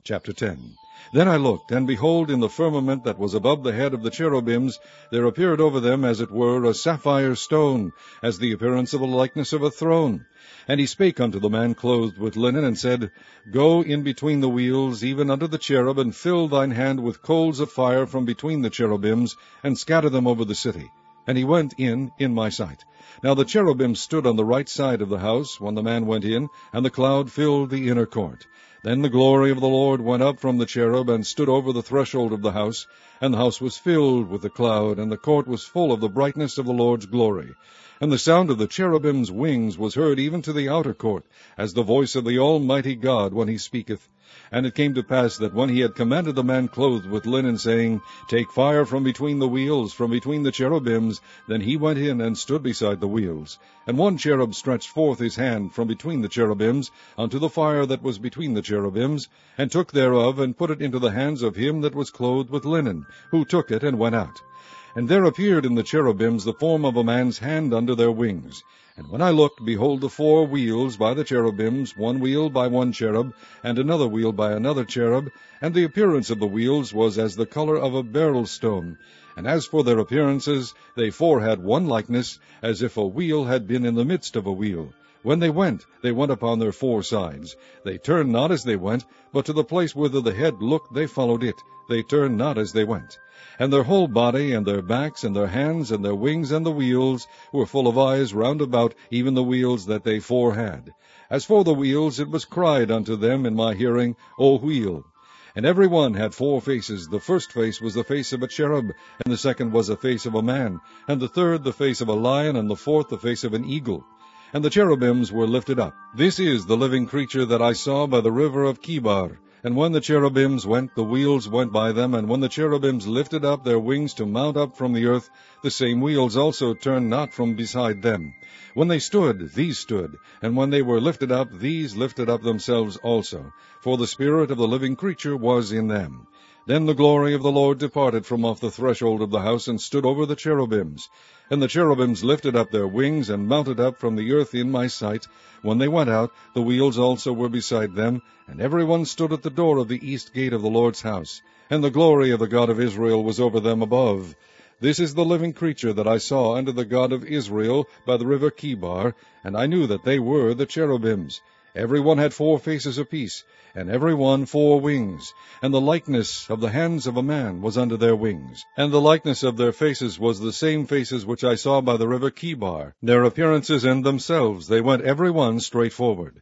Chapter 10. Then I looked, and behold, in the firmament that was above the head of the cherubims, there appeared over them, as it were, a sapphire stone, as the appearance of a likeness of a throne. And he spake unto the man clothed with linen, and said, Go in between the wheels, even unto the cherub, and fill thine hand with coals of fire from between the cherubims, and scatter them over the city. And he went in my sight. Now the cherubim stood on the right side of the house, when the man went in, and the cloud filled the inner court. Then the glory of the Lord went up from the cherub, and stood over the threshold of the house, and the house was filled with the cloud, and the court was full of the brightness of the Lord's glory. And the sound of the cherubim's wings was heard even to the outer court, as the voice of the Almighty God when he speaketh. And it came to pass that when he had commanded the man clothed with linen, saying, Take fire from between the wheels, from between the cherubims, then he went in and stood beside the wheels. And one cherub stretched forth his hand from between the cherubims unto the fire that was between the cherubims, and took thereof, and put it into the hands of him that was clothed with linen, who took it and went out. And there appeared in the cherubims the form of a man's hand under their wings. And when I looked, behold, the 4 wheels by the cherubims, one wheel by one cherub, and another wheel by another cherub, and the appearance of the wheels was as the color of a beryl stone. And as for their appearances, they 4 had one likeness, as if a wheel had been in the midst of a wheel. When they went upon their 4 sides. They turned not as they went, but to the place whither the head looked they followed it. They turned not as they went. And their whole body, and their backs, and their hands, and their wings, and the wheels, were full of eyes round about, even the wheels that they 4 had. As for the wheels, it was cried unto them in my hearing, O wheel. And every one had 4 faces. The first face was the face of a cherub, and the second was the face of a man, and the third the face of a lion, and the fourth the face of an eagle. And the cherubims were lifted up. This is the living creature that I saw by the river of Chebar. And when the cherubims went, the wheels went by them, and when the cherubims lifted up their wings to mount up from the earth, the same wheels also turned not from beside them. When they stood, these stood, and when they were lifted up, these lifted up themselves also, for the spirit of the living creature was in them. Then the glory of the Lord departed from off the threshold of the house, and stood over the cherubims. And the cherubims lifted up their wings, and mounted up from the earth in my sight. When they went out, the wheels also were beside them, and every one stood at the door of the east gate of the Lord's house. And the glory of the God of Israel was over them above. This is the living creature that I saw under the God of Israel by the river Chebar, and I knew that they were the cherubims. Every one had 4 faces apiece, and every one 4 wings. And the likeness of the hands of a man was under their wings. And the likeness of their faces was the same faces which I saw by the river Chebar. Their appearances and themselves, they went every one straight forward.